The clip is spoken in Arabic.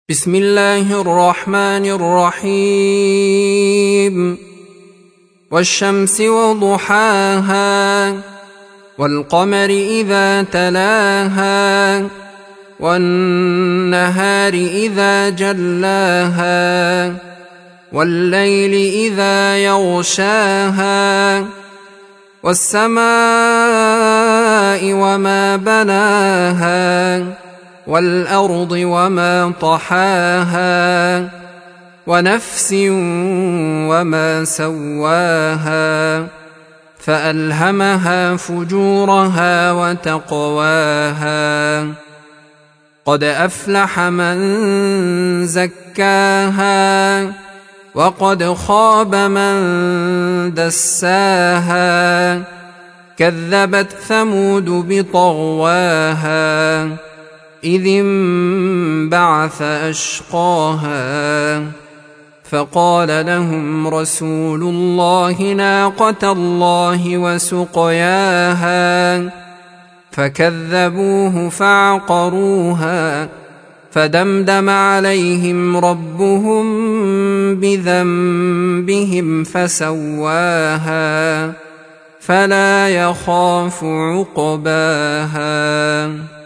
بسم الله الرحمن الرحيم والشمس وضحاها والقمر إذا تلاها والنهار إذا جلاها والليل إذا يغشاها والسماء وما بناها والأرض وما طحاها ونفس وما سواها فألهمها فجورها وتقواها قد أفلح من زكاها وقد خاب من دساها كذبت ثمود بطغواها إذ انبعث أشقاها فقال لهم رسول الله ناقة الله وسقياها فكذبوه فعقروها فدمدم عليهم ربهم بذنبهم فسواها فلا يخاف عقباها.